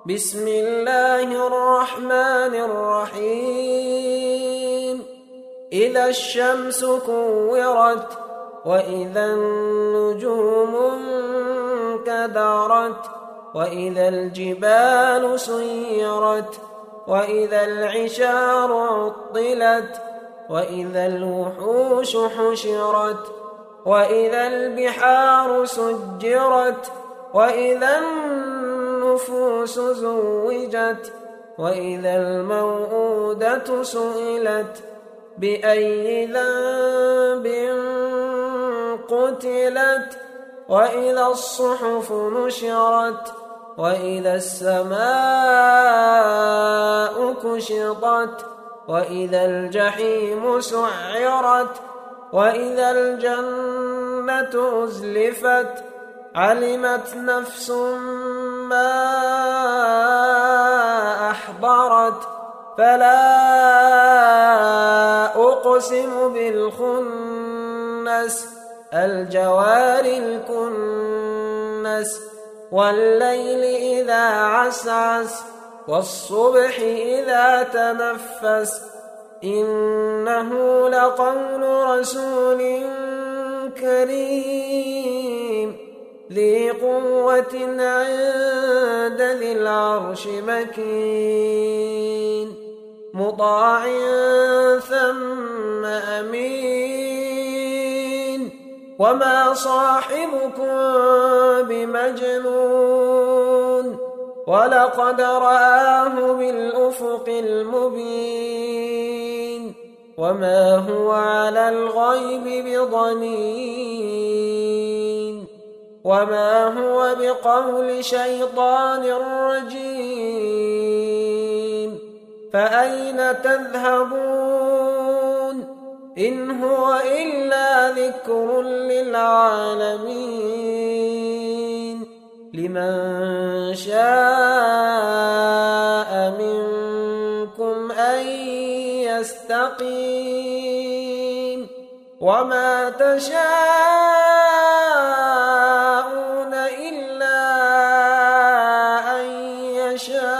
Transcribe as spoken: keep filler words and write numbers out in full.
بسم الله الرحمن الرحيم إذا الشمس كورت وإذا النجوم انكدرت وإذا الجبال سيرت وإذا العشار عطلت وإذا الوحوش حشرت وإذا البحار سجرت وإذا النفوس زوجت وإذا الموءودة سئلت بأي ذنب قتلت وإذا الصحف نشرت وإذا السماء كشطت وإذا الجحيم سعرت وإذا الجنة أزلفت علمت نفس ما أحضرت فلا أقسم بالخنس الجوار الكنس والليل إذا عسعس والصبح إذا تنفس إنه لقول رسول كريم ذي قوة عند ذي العرش مكين مطاع ثم أمين وما صاحبكم بمجنون ولقد رآه بالأفق المبين وما هو على الغيب بضنين وما هو بقول شيطان رجيم فأين تذهبون إن هو إلا ذكر للعالمين لمن شاء منكم أن يستقيم وما تشاءون إلا أن يشاء